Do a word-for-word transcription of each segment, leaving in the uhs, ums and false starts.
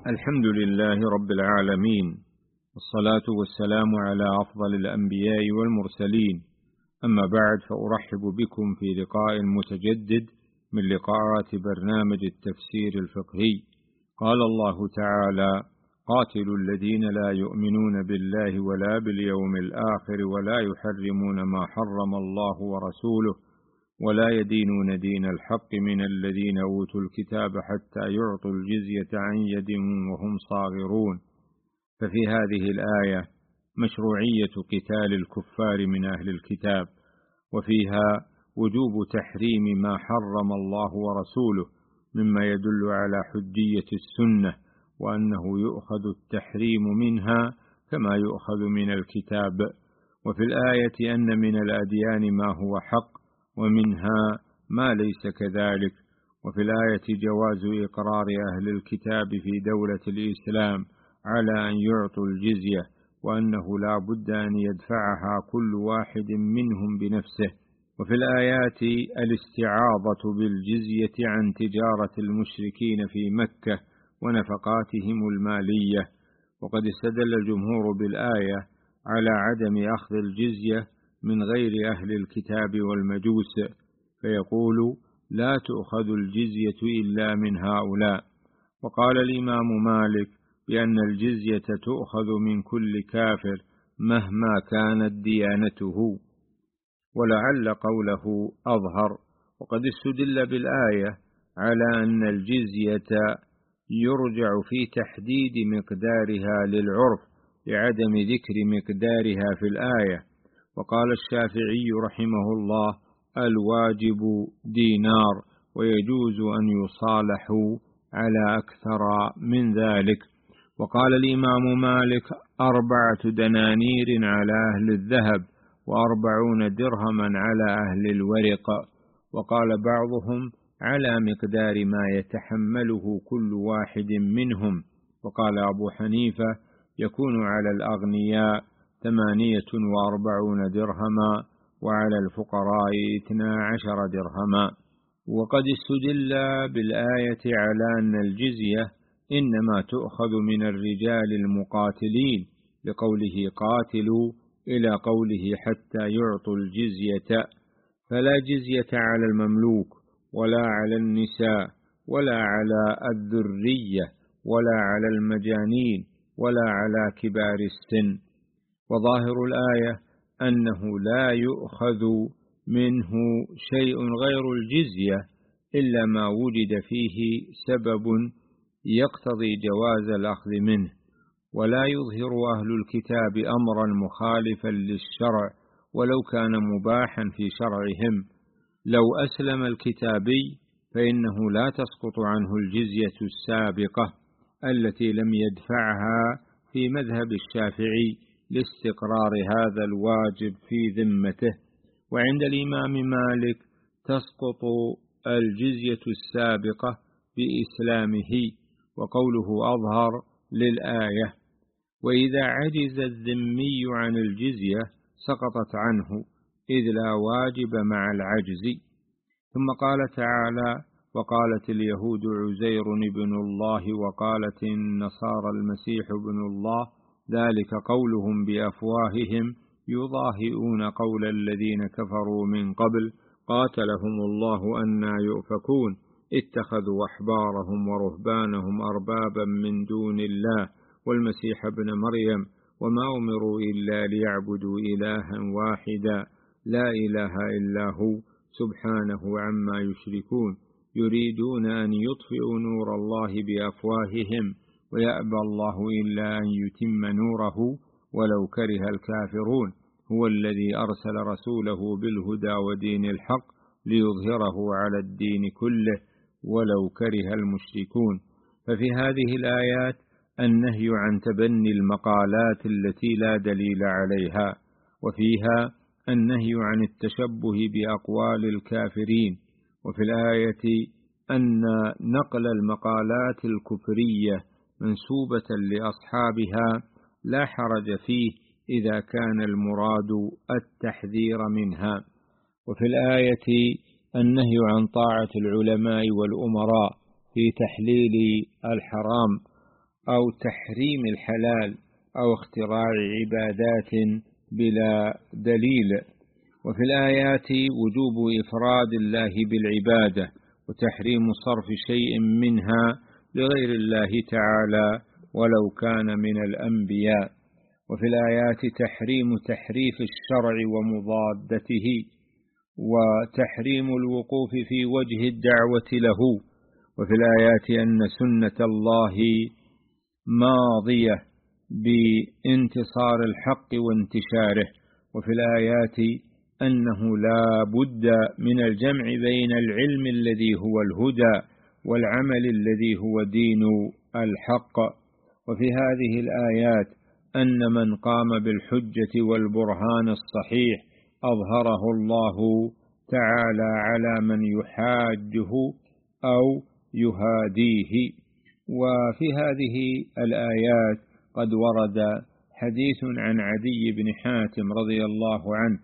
الحمد لله رب العالمين، والصلاة والسلام على أفضل الأنبياء والمرسلين. أما بعد، فأرحب بكم في لقاء متجدد من لقاءات برنامج التفسير الفقهي. قال الله تعالى: قاتلوا الذين لا يؤمنون بالله ولا باليوم الآخر ولا يحرمون ما حرم الله ورسوله ولا يدينون دين الحق من الذين أوتوا الكتاب حتى يعطوا الجزية عن يد وهم صاغرون. ففي هذه الآية مشروعية قتال الكفار من أهل الكتاب، وفيها وجوب تحريم ما حرم الله ورسوله، مما يدل على حجية السنة، وأنه يؤخذ التحريم منها كما يؤخذ من الكتاب. وفي الآية أن من الأديان ما هو حق ومنها ما ليس كذلك. وفي الآية جواز إقرار أهل الكتاب في دولة الإسلام على أن يعطوا الجزية، وأنه لا بد أن يدفعها كل واحد منهم بنفسه. وفي الآيات الاستعاضة بالجزية عن تجارة المشركين في مكة ونفقاتهم المالية. وقد استدل الجمهور بالآية على عدم أخذ الجزية من غير أهل الكتاب والمجوس، فيقول: لا تؤخذ الجزية إلا من هؤلاء. وقال الإمام مالك بأن الجزية تؤخذ من كل كافر مهما كانت ديانته، ولعل قوله أظهر. وقد استدل بالآية على أن الجزية يرجع في تحديد مقدارها للعرف لعدم ذكر مقدارها في الآية. وقال الشافعي رحمه الله: الواجب دينار، ويجوز أن يصالحوا على أكثر من ذلك. وقال الإمام مالك: أربعة دنانير على أهل الذهب، وأربعون درهما على أهل الورق. وقال بعضهم: على مقدار ما يتحمله كل واحد منهم. وقال أبو حنيفة: يكون على الأغنياء ثمانية وأربعون درهما، وعلى الفقراء اثنا عشر درهما. وقد استدل بالآية على أن الجزية إنما تؤخذ من الرجال المقاتلين، لقوله قاتلوا إلى قوله حتى يعطوا الجزية، فلا جزية على المملوك ولا على النساء ولا على الذرية ولا على المجانين ولا على كبار السن. وظاهر الآية أنه لا يؤخذ منه شيء غير الجزية إلا ما وجد فيه سبب يقتضي جواز الأخذ منه، ولا يظهر أهل الكتاب أمرا مخالفا للشرع ولو كان مباحا في شرعهم. لو أسلم الكتابي فإنه لا تسقط عنه الجزية السابقة التي لم يدفعها في مذهب الشافعي لاستقرار هذا الواجب في ذمته. وعند الإمام مالك تسقط الجزية السابقة بإسلامه، وقوله أظهر للآية. وإذا عجز الذمي عن الجزية سقطت عنه، إذ لا واجب مع العجز. ثم قال تعالى: وقالت اليهود عزير ابن الله وقالت النصارى المسيح ابن الله، ذلك قولهم بأفواههم يضاهئون قول الذين كفروا من قبل قاتلهم الله أنى يؤفكون اتخذوا أحبارهم ورهبانهم أربابا من دون الله والمسيح ابن مريم وما أمروا إلا ليعبدوا إلها واحدا لا إله إلا هو سبحانه عما يشركون يريدون أن يطفئوا نور الله بأفواههم ويأبى الله إلا أن يتم نوره ولو كره الكافرون. هو الذي أرسل رسوله بالهدى ودين الحق ليظهره على الدين كله ولو كره المشركون. ففي هذه الآيات النهي عن تبني المقالات التي لا دليل عليها، وفيها النهي عن التشبه بأقوال الكافرين. وفي الآية أن نقل المقالات الكفرية منسوبة لأصحابها لا حرج فيه إذا كان المراد التحذير منها. وفي الآية النهي عن طاعة العلماء والأمراء في تحليل الحرام، أو تحريم الحلال أو اختراع عبادات بلا دليل. وفي الآيات وجوب إفراد الله بالعبادة وتحريم صرف شيء منها لغير الله تعالى ولو كان من الأنبياء. وفي الآيات تحريم تحريف الشرع ومضادته وتحريم الوقوف في وجه الدعوة له. وفي الآيات أن سنة الله ماضية بانتصار الحق وانتشاره. وفي الآيات أنه لا بد من الجمع بين العلم الذي هو الهدى والعمل الذي هو دين الحق. وفي هذه الآيات أن من قام بالحجة والبرهان الصحيح أظهره الله تعالى على من يحاجه أو يهاديه. وفي هذه الآيات قد ورد حديث عن عدي بن حاتم رضي الله عنه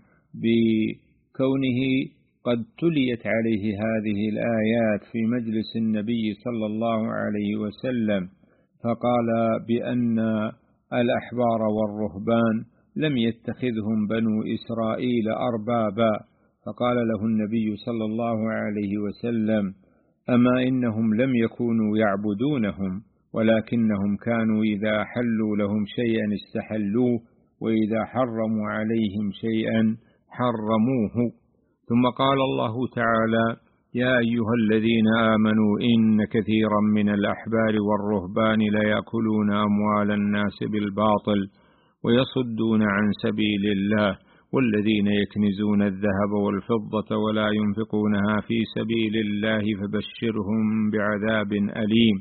بكونه قد تليت عليه هذه الآيات في مجلس النبي صلى الله عليه وسلم، فقال بأن الأحبار والرهبان لم يتخذهم بنو إسرائيل أربابا، فقال له النبي صلى الله عليه وسلم: أما إنهم لم يكونوا يعبدونهم، ولكنهم كانوا إذا حلوا لهم شيئا استحلوه، وإذا حرموا عليهم شيئا حرموه. ثم قال الله تعالى: يا أيها الذين آمنوا إن كثيرا من الأحبار والرهبان ليأكلون أموال الناس بالباطل ويصدون عن سبيل الله، والذين يكنزون الذهب والفضة ولا ينفقونها في سبيل الله فبشرهم بعذاب أليم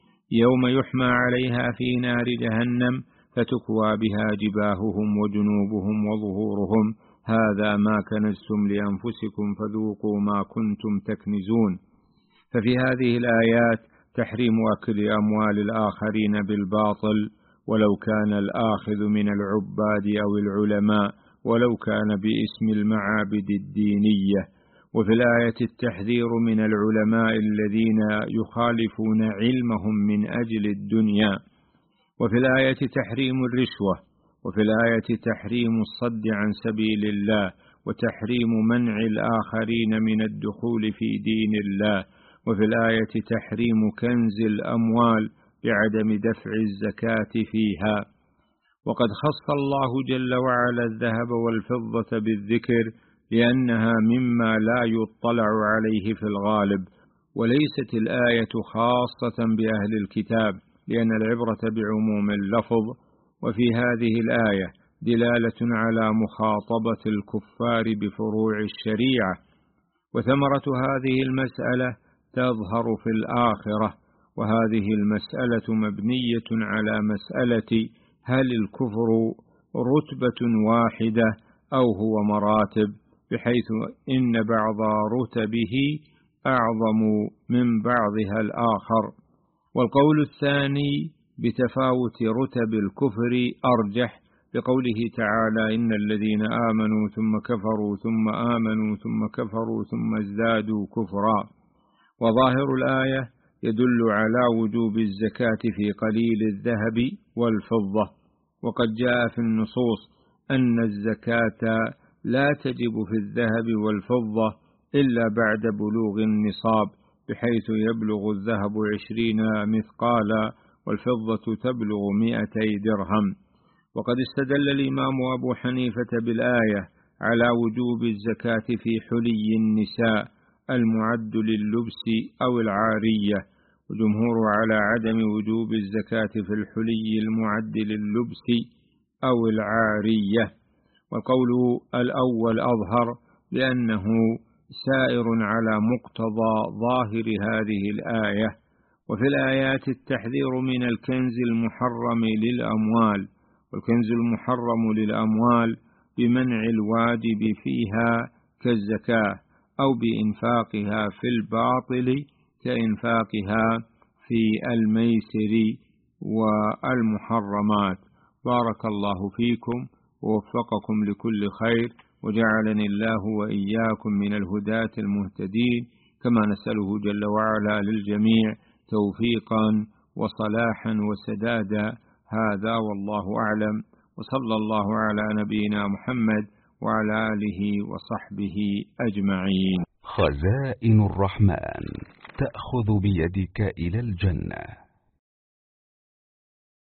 يوم يحمى عليها في نار جهنم فتكوى بها جباههم وجنوبهم وظهورهم، هذا ما كنزتم لأنفسكم فذوقوا ما كنتم تكنزون. ففي هذه الآيات تحريم أكل أموال الآخرين بالباطل، ولو كان الآخذ من العباد أو العلماء، ولو كان باسم المعابد الدينية. وفي الآية التحذير من العلماء الذين يخالفون علمهم من أجل الدنيا. وفي الآية تحريم الرشوة. وفي الآية تحريم الصد عن سبيل الله، وتحريم منع الآخرين من الدخول في دين الله. وفي الآية تحريم كنز الأموال بعدم دفع الزكاة فيها. وقد خص الله جل وعلا الذهب والفضة بالذكر لأنها مما لا يطلع عليه في الغالب، وليست الآية خاصة بأهل الكتاب لأن العبرة بعموم اللفظ. وفي هذه الآية دلالة على مخاطبة الكفار بفروع الشريعة، وثمرة هذه المسألة تظهر في الآخرة. وهذه المسألة مبنية على مسألة هل الكفر رتبة واحدة أو هو مراتب، بحيث إن بعض رتبه أعظم من بعضها الآخر. والقول الثاني بتفاوت رتب الكفر أرجح، بقوله تعالى: إن الذين آمنوا ثم كفروا ثم آمنوا ثم كفروا ثم ازدادوا كفرا. وظاهر الآية يدل على وجوب الزكاة في قليل الذهب والفضة، وقد جاء في النصوص أن الزكاة لا تجب في الذهب والفضة إلا بعد بلوغ النصاب، بحيث يبلغ الذهب عشرين مثقالا والفضة تبلغ مئتي درهم. وقد استدل الإمام أبو حنيفة بالآية على وجوب الزكاة في حلي النساء المعد لللبس أو العارية، وجمهور على عدم وجوب الزكاة في الحلي المعد لللبس أو العارية. والقول الأول أظهر لأنه سائر على مقتضى ظاهر هذه الآية. وفي الآيات التحذير من الكنز المحرم للأموال، والكنز المحرم للأموال بمنع الواجب فيها كالزكاة، أو بإنفاقها في الباطل كإنفاقها في الميسر والمحرمات. بارك الله فيكم ووفقكم لكل خير، وجعلني الله وإياكم من الهداة المهتدين، كما نسأله جل وعلا للجميع توفيقا وصلاحا وسدادا. هذا والله أعلم، وصلى الله على نبينا محمد وعلى آله وصحبه أجمعين. خزائن الرحمن تأخذ بيدك إلى الجنة.